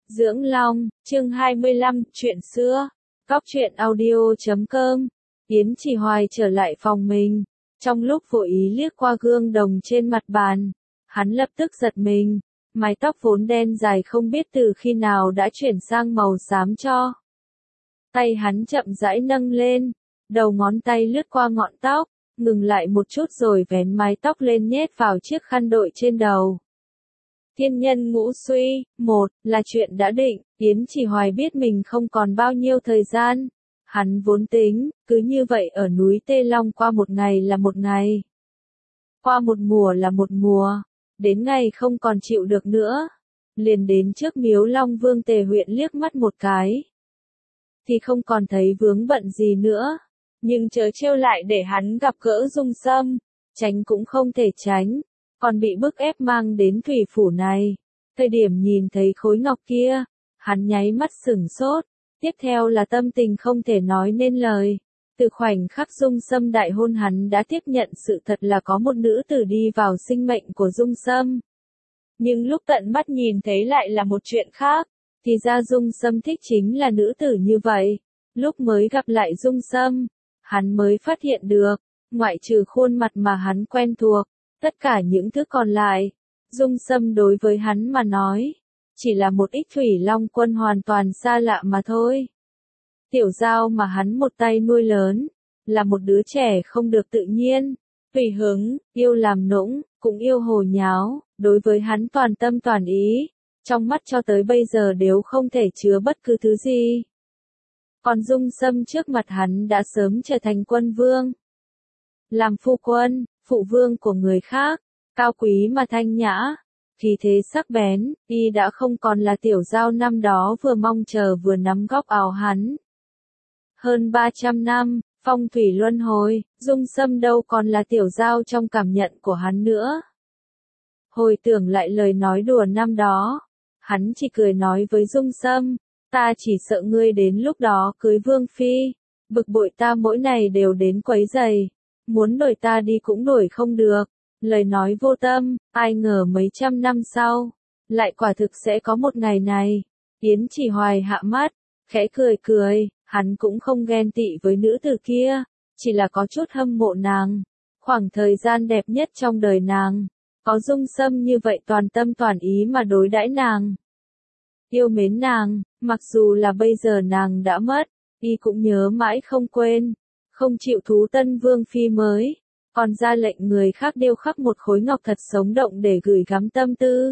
Dưỡng Long, chương 25, chuyện xưa. Góc truyện audio.com. Yến Chỉ Hoài trở lại phòng mình. Trong lúc vô ý liếc qua gương đồng trên mặt bàn, hắn lập tức giật mình. Mái tóc vốn đen dài không biết từ khi nào đã chuyển sang màu xám cho. Tay hắn chậm rãi nâng lên, đầu ngón tay lướt qua ngọn tóc, ngừng lại một chút rồi vén mái tóc lên nhét vào chiếc khăn đội trên đầu. Thiên nhân ngũ suy, một là chuyện đã định, Yến Chỉ Hoài biết mình không còn bao nhiêu thời gian. Hắn vốn tính, cứ như vậy ở núi Tê Long qua một ngày là một ngày. Qua một mùa là một mùa, đến ngày không còn chịu được nữa. Liền đến trước miếu Long Vương Tề huyện liếc mắt một cái. Thì không còn thấy vướng bận gì nữa. Nhưng chớ trêu lại để hắn gặp gỡ Dung Sâm, tránh cũng không thể tránh. Còn bị bức ép mang đến thủy phủ này. Thời điểm nhìn thấy khối ngọc kia, hắn nháy mắt sửng sốt, tiếp theo là tâm tình không thể nói nên lời. Từ khoảnh khắc Dung Sâm đại hôn hắn đã tiếp nhận sự thật là có một nữ tử đi vào sinh mệnh của Dung Sâm. Nhưng lúc tận mắt nhìn thấy lại là một chuyện khác, thì ra Dung Sâm thích chính là nữ tử như vậy. Lúc mới gặp lại Dung Sâm, hắn mới phát hiện được, ngoại trừ khuôn mặt mà hắn quen thuộc, tất cả những thứ còn lại, Dung Sâm đối với hắn mà nói, chỉ là một ít thủy long quân hoàn toàn xa lạ mà thôi. Tiểu Giao mà hắn một tay nuôi lớn, là một đứa trẻ không được tự nhiên, tùy hứng, yêu làm nũng, cũng yêu hồ nháo, đối với hắn toàn tâm toàn ý, trong mắt cho tới bây giờ đều không thể chứa bất cứ thứ gì. Còn Dung Sâm trước mặt hắn đã sớm trở thành quân vương. Làm phu quân, phụ vương của người khác, cao quý mà thanh nhã, khí thế sắc bén, y đã không còn là Tiểu Giao năm đó vừa mong chờ vừa nắm góc áo hắn. Hơn 300 năm, phong thủy luân hồi, Dung Sâm đâu còn là Tiểu Giao trong cảm nhận của hắn nữa. Hồi tưởng lại lời nói đùa năm đó, hắn chỉ cười nói với Dung Sâm, ta chỉ sợ ngươi đến lúc đó cưới vương phi, bực bội ta mỗi ngày đều đến quấy giày. Muốn đuổi ta đi cũng đuổi không được, lời nói vô tâm, ai ngờ mấy trăm năm sau, lại quả thực sẽ có một ngày này. Yến Chỉ Hoài hạ mắt, khẽ cười cười, hắn cũng không ghen tị với nữ tử kia, chỉ là có chút hâm mộ nàng. Khoảng thời gian đẹp nhất trong đời nàng, có Dung Sâm như vậy toàn tâm toàn ý mà đối đãi nàng. Yêu mến nàng, mặc dù là bây giờ nàng đã mất, y cũng nhớ mãi không quên. Không chịu thú tân vương phi mới, còn ra lệnh người khác điêu khắc một khối ngọc thật sống động để gửi gắm tâm tư.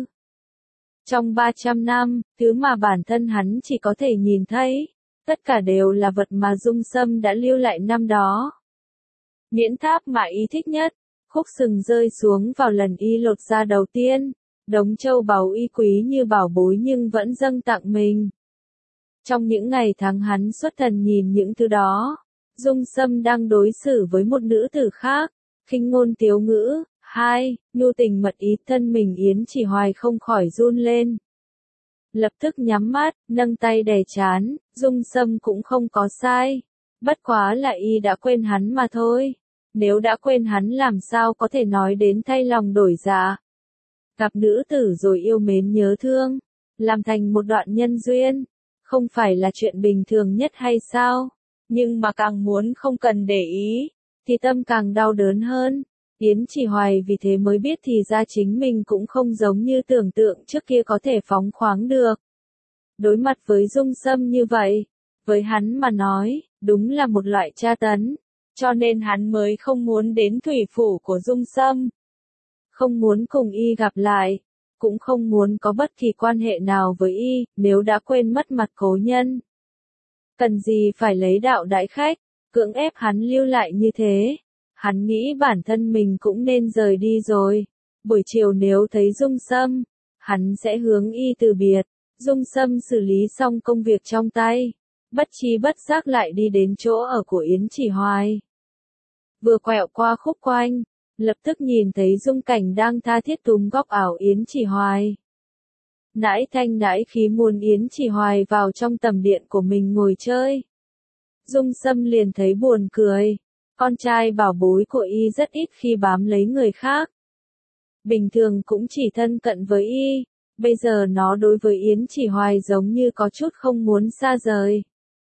Trong 300 năm, thứ mà bản thân hắn chỉ có thể nhìn thấy, tất cả đều là vật mà Dung Sâm đã lưu lại năm đó. Miễn tháp mà y thích nhất, khúc sừng rơi xuống vào lần y lột da đầu tiên, đống châu báu y quý như bảo bối nhưng vẫn dâng tặng mình. Trong những ngày tháng hắn xuất thần nhìn những thứ đó, Dung Sâm đang đối xử với một nữ tử khác, khinh ngôn tiếu ngữ, nhu tình mật ý, thân mình Yến Chỉ Hoài không khỏi run lên. Lập tức nhắm mắt, nâng tay đè trán, Dung Sâm cũng không có sai. Bất quá là y đã quên hắn mà thôi. Nếu đã quên hắn làm sao có thể nói đến thay lòng đổi dạ. Gặp nữ tử rồi yêu mến nhớ thương, làm thành một đoạn nhân duyên, không phải là chuyện bình thường nhất hay sao? Nhưng mà càng muốn không cần để ý, thì tâm càng đau đớn hơn. Yến Chỉ Hoài vì thế mới biết thì ra chính mình cũng không giống như tưởng tượng trước kia có thể phóng khoáng được. Đối mặt với Dung Sâm như vậy, với hắn mà nói, đúng là một loại tra tấn, cho nên hắn mới không muốn đến thủy phủ của Dung Sâm. Không muốn cùng y gặp lại, cũng không muốn có bất kỳ quan hệ nào với y, nếu đã quên mất mặt cố nhân. Cần gì phải lấy đạo đãi khách, cưỡng ép hắn lưu lại như thế. Hắn nghĩ bản thân mình cũng nên rời đi rồi. Buổi chiều nếu thấy Dung Sâm, hắn sẽ hướng y từ biệt. Dung Sâm xử lý xong công việc trong tay, bất tri bất giác lại đi đến chỗ ở của Yến Chỉ Hoài. Vừa quẹo qua khúc quanh, lập tức nhìn thấy Dung Cảnh đang tha thiết túm góc áo Yến Chỉ Hoài. Nãi thanh nãi khí muốn Yến Chỉ Hoài vào trong tầm điện của mình ngồi chơi. Dung Sâm liền thấy buồn cười, con trai bảo bối của y rất ít khi bám lấy người khác. Bình thường cũng chỉ thân cận với y, Bây giờ nó đối với Yến Chỉ Hoài giống như có chút không muốn xa rời.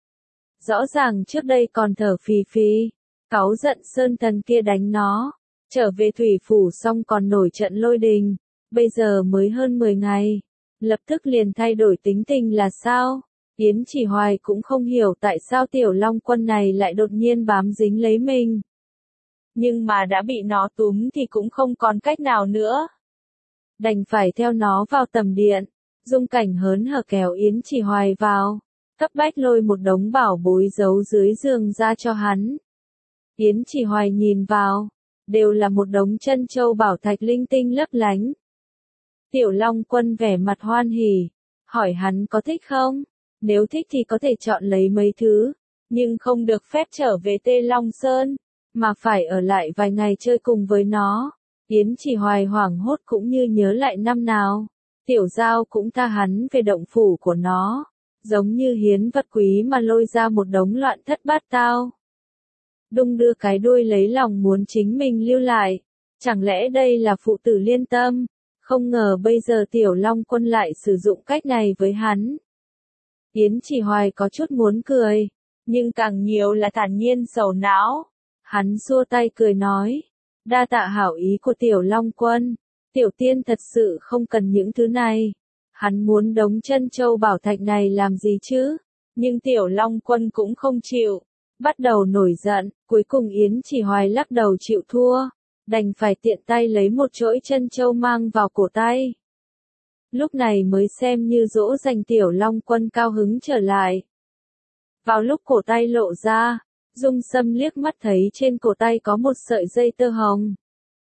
Rõ ràng trước đây còn thở phì phì, cáu giận Sơn Thần kia đánh nó, trở về thủy phủ xong còn nổi trận lôi đình, bây giờ mới hơn 10 ngày, lập tức liền thay đổi tính tình là sao? Yến Chỉ Hoài cũng không hiểu tại sao Tiểu Long Quân này lại đột nhiên bám dính lấy mình. Nhưng mà đã bị nó túm thì cũng không còn cách nào nữa. Đành phải theo nó vào tầm điện, Dung Cảnh hớn hở kéo Yến Chỉ Hoài vào, cấp bách lôi một đống bảo bối giấu dưới giường ra cho hắn. Yến Chỉ Hoài nhìn vào, đều là một đống chân châu bảo thạch linh tinh lấp lánh. Tiểu Long Quân vẻ mặt hoan hỉ, hỏi hắn có thích không? Nếu thích thì có thể chọn lấy mấy thứ, nhưng không được phép trở về Tê Long Sơn, mà phải ở lại vài ngày chơi cùng với nó. Yến Chỉ Hoài hoảng hốt cũng như nhớ lại năm nào, Tiểu Giao cũng tha hắn về động phủ của nó, giống như hiến vật quý mà lôi ra một đống loạn thất bát tao. Đung đưa cái đuôi lấy lòng muốn chính mình lưu lại, chẳng lẽ đây là phụ tử liên tâm, không ngờ bây giờ Tiểu Long Quân lại sử dụng cách này với hắn. Yến Chỉ Hoài có chút muốn cười, nhưng càng nhiều là thản nhiên sầu não. Hắn xua tay cười nói, đa tạ hảo ý của Tiểu Long Quân, Tiểu Tiên thật sự không cần những thứ này. Hắn muốn đống chân châu bảo thạch này làm gì chứ? Nhưng Tiểu Long Quân cũng không chịu, bắt đầu nổi giận, cuối cùng Yến Chỉ Hoài lắc đầu chịu thua, đành phải tiện tay lấy một chuỗi chân châu mang vào cổ tay. Lúc này mới xem như dỗ dành Tiểu Long Quân cao hứng trở lại. Vào lúc cổ tay lộ ra, Dung Sâm liếc mắt thấy trên cổ tay có một sợi dây tơ hồng.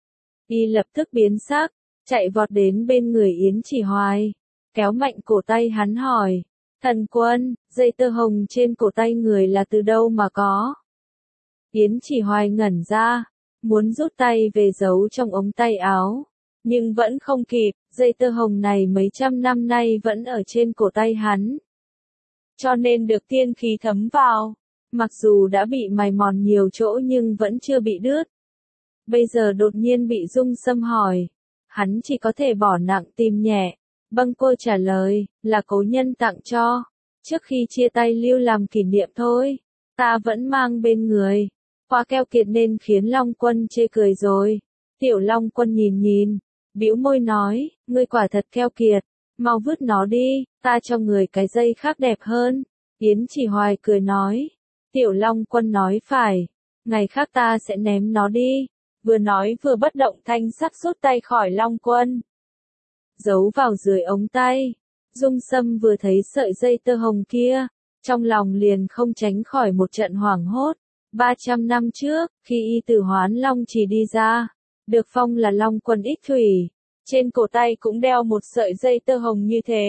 Y lập tức biến sắc, chạy vọt đến bên người Yến Chỉ Hoài, kéo mạnh cổ tay hắn hỏi, Thần Quân, dây tơ hồng trên cổ tay người là từ đâu mà có? Yến Chỉ Hoài ngẩn ra, muốn rút tay về giấu trong ống tay áo, nhưng vẫn không kịp, dây tơ hồng này mấy trăm năm nay vẫn ở trên cổ tay hắn. Cho nên được tiên khí thấm vào, mặc dù đã bị mài mòn nhiều chỗ nhưng vẫn chưa bị đứt. Bây giờ đột nhiên bị Dung Sâm hỏi, hắn chỉ có thể bỏ nặng tìm nhẹ. Bâng Cô trả lời, là cố nhân tặng cho, trước khi chia tay lưu làm kỷ niệm thôi, ta vẫn mang bên người. Quá keo kiệt nên khiến Long Quân chê cười rồi. Tiểu Long Quân nhìn nhìn, bĩu môi nói, ngươi quả thật keo kiệt, mau vứt nó đi, ta cho người cái dây khác đẹp hơn. Yến Chỉ Hoài cười nói, Tiểu Long Quân nói phải, ngày khác ta sẽ ném nó đi. Vừa nói vừa bất động thanh sắc rút tay khỏi Long Quân, giấu vào dưới ống tay. Dung Sâm vừa thấy sợi dây tơ hồng kia, trong lòng liền không tránh khỏi một trận hoảng hốt. 300 năm trước, khi y từ Hoán Long chỉ đi ra, được phong là Long Quân Ích Thủy, trên cổ tay cũng đeo một sợi dây tơ hồng như thế.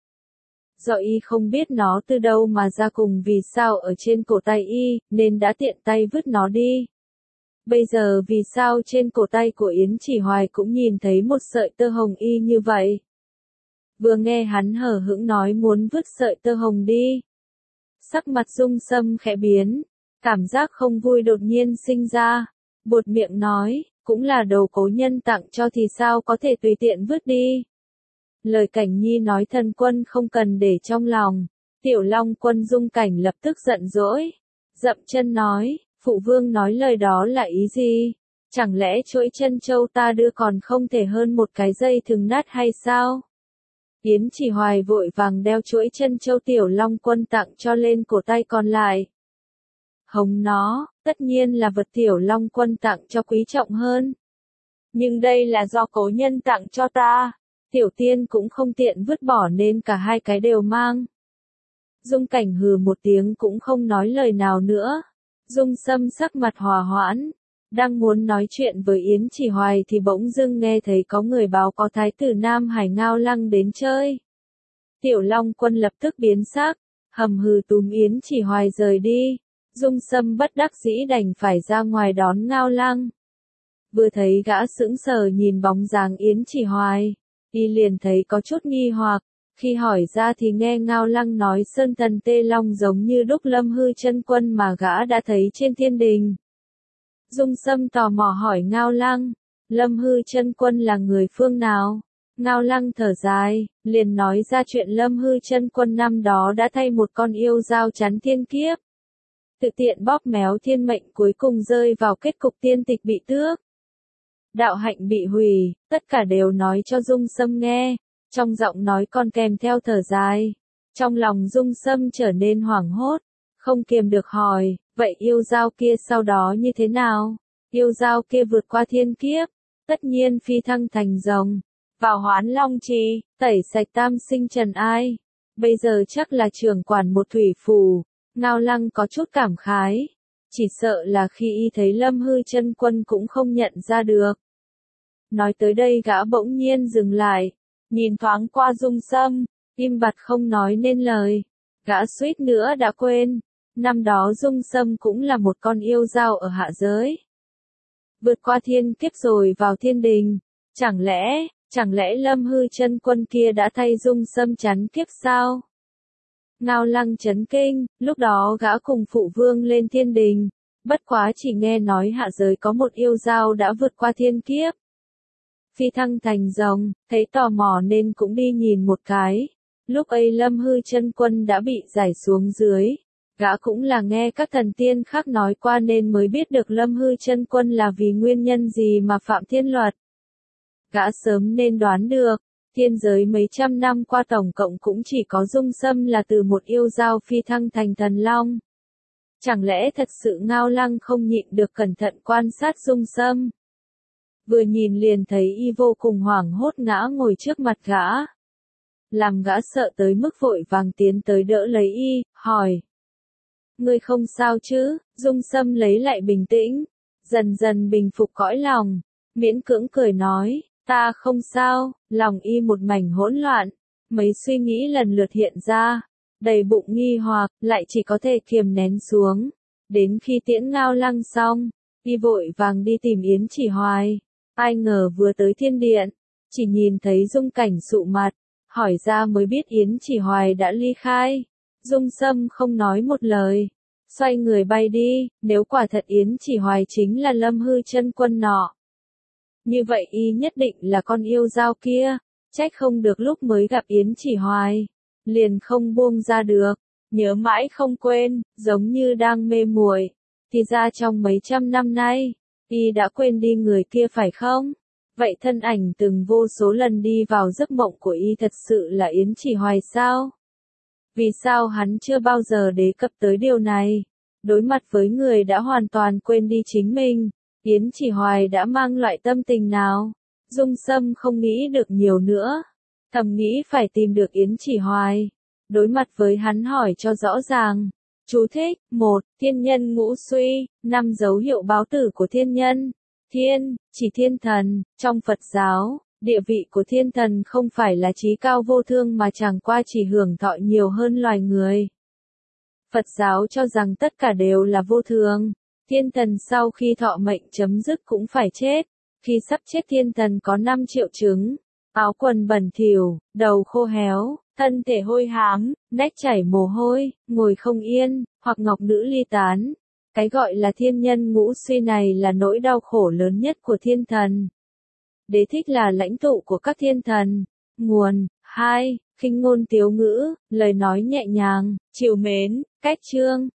Do y không biết nó từ đâu mà ra cùng vì sao ở trên cổ tay y, nên đã tiện tay vứt nó đi. Bây giờ vì sao trên cổ tay của Yến Chỉ Hoài cũng nhìn thấy một sợi tơ hồng y như vậy? Vừa nghe hắn hờ hững nói muốn vứt sợi tơ hồng đi, sắc mặt Dung Sâm khẽ biến, cảm giác không vui đột nhiên sinh ra, buột miệng nói, cũng là đồ cố nhân tặng cho thì sao có thể tùy tiện vứt đi. Lời Cảnh Nhi nói Thần Quân không cần để trong lòng. Tiểu Long Quân Dung Cảnh lập tức giận dỗi, dậm chân nói, phụ vương nói lời đó là ý gì? Chẳng lẽ chuỗi chân châu ta đưa còn không thể hơn một cái dây thừng nát hay sao? Yến Chỉ Hoài vội vàng đeo chuỗi chân châu Tiểu Long Quân tặng cho lên cổ tay còn lại. Hồng nó, tất nhiên là vật Tiểu Long Quân tặng cho quý trọng hơn. Nhưng đây là do cố nhân tặng cho ta, Tiểu Tiên cũng không tiện vứt bỏ nên cả hai cái đều mang. Dung Cảnh hừ một tiếng cũng không nói lời nào nữa. Dung Sâm sắc mặt hòa hoãn, đang muốn nói chuyện với Yến Chỉ Hoài thì bỗng dưng nghe thấy có người báo có thái tử Nam Hải Ngao Lăng đến chơi. Tiểu Long Quân lập tức biến sắc, hầm hừ túm Yến Chỉ Hoài rời đi. Dung Sâm bất đắc dĩ đành phải ra ngoài đón Ngao Lăng. Vừa thấy gã sững sờ nhìn bóng dáng Yến Chỉ Hoài, y liền thấy có chút nghi hoặc. Khi hỏi ra thì nghe Ngao Lăng nói Sơn Thần Tê Long giống như đúc Lâm Hư Chân Quân mà gã đã thấy trên thiên đình. Dung Sâm tò mò hỏi Ngao Lăng, Lâm Hư Chân Quân là người phương nào? Ngao Lăng thở dài, liền nói ra chuyện Lâm Hư Chân Quân năm đó đã thay một con yêu dao chắn thiên kiếp. Tự tiện bóp méo thiên mệnh, cuối cùng rơi vào kết cục tiên tịch bị tước. Đạo hạnh bị hủy, tất cả đều nói cho Dung Sâm nghe, trong giọng nói còn kèm theo thở dài. Trong lòng Dung Sâm trở nên hoảng hốt, không kiềm được hỏi, vậy yêu dao kia sau đó như thế nào? Yêu dao kia vượt qua thiên kiếp, tất nhiên phi thăng thành rồng, vào Hoán Long Trì, tẩy sạch tam sinh trần ai. Bây giờ chắc là trưởng quản một thủy phủ. Ngao Lăng có chút cảm khái, chỉ sợ là khi y thấy Lâm Hư Chân Quân cũng không nhận ra được. Nói tới đây gã bỗng nhiên dừng lại, nhìn thoáng qua Dung Sâm, im bặt không nói nên lời. Gã suýt nữa đã quên, năm đó Dung Sâm cũng là một con yêu dao ở hạ giới. Vượt qua thiên kiếp rồi vào thiên đình, chẳng lẽ Lâm Hư Chân Quân kia đã thay Dung Sâm chắn kiếp sao? Ngao Lăng chấn kinh, lúc đó gã cùng phụ vương lên thiên đình, bất quá chỉ nghe nói hạ giới có một yêu dao đã vượt qua thiên kiếp. Phi thăng thành rồng, thấy tò mò nên cũng đi nhìn một cái. Lúc ấy Lâm Hư Chân Quân đã bị giải xuống dưới, gã cũng là nghe các thần tiên khác nói qua nên mới biết được Lâm Hư Chân Quân là vì nguyên nhân gì mà phạm thiên luật. Gã sớm nên đoán được. Thiên giới mấy trăm năm qua tổng cộng cũng chỉ có Dung Sâm là từ một yêu dao phi thăng thành thần long. Chẳng lẽ thật sự Ngao Lăng không nhịn được cẩn thận quan sát Dung Sâm? Vừa nhìn liền thấy y vô cùng hoảng hốt ngã ngồi trước mặt gã. Làm gã sợ tới mức vội vàng tiến tới đỡ lấy y, hỏi. Ngươi không sao chứ? Dung Sâm lấy lại bình tĩnh, dần dần bình phục cõi lòng, miễn cưỡng cười nói. Ta không sao, lòng y một mảnh hỗn loạn, mấy suy nghĩ lần lượt hiện ra, đầy bụng nghi hoặc, lại chỉ có thể kiềm nén xuống. Đến khi tiễn Ngao Lăng xong, y vội vàng đi tìm Yến Chỉ Hoài. Ai ngờ vừa tới thiên điện, chỉ nhìn thấy Dung Cảnh sụ mặt, hỏi ra mới biết Yến Chỉ Hoài đã ly khai. Dung Sâm không nói một lời, xoay người bay đi, nếu quả thật Yến Chỉ Hoài chính là Lâm Hư Chân Quân nọ. Như vậy y nhất định là con yêu dao kia, trách không được lúc mới gặp Yến Chỉ Hoài, liền không buông ra được, nhớ mãi không quên, giống như đang mê muội. Thì ra trong mấy trăm năm nay, y đã quên đi người kia phải không? Vậy thân ảnh từng vô số lần đi vào giấc mộng của y thật sự là Yến Chỉ Hoài sao? Vì sao hắn chưa bao giờ đề cập tới điều này? Đối mặt với người đã hoàn toàn quên đi chính mình, Yến Chỉ Hoài đã mang loại tâm tình nào? Dung Sâm không nghĩ được nhiều nữa, thầm nghĩ phải tìm được Yến Chỉ Hoài. Đối mặt với hắn hỏi cho rõ ràng. Chú thích: 1. Thiên nhân ngũ suy, 5 dấu hiệu báo tử của thiên nhân. Thiên, chỉ thiên thần, trong Phật giáo, địa vị của thiên thần không phải là trí cao vô thương mà chẳng qua chỉ hưởng thọ nhiều hơn loài người. Phật giáo cho rằng tất cả đều là vô thường. Thiên thần sau khi thọ mệnh chấm dứt cũng phải chết. Khi sắp chết thiên thần có 5 triệu chứng. Áo quần bẩn thỉu, đầu khô héo, thân thể hôi hám, nách chảy mồ hôi, ngồi không yên, hoặc ngọc nữ ly tán. Cái gọi là thiên nhân ngũ suy này là nỗi đau khổ lớn nhất của thiên thần. Đế thích là lãnh tụ của các thiên thần. Nguồn: 2. Khinh ngôn tiếu ngữ, lời nói nhẹ nhàng, trìu mến, cách chương.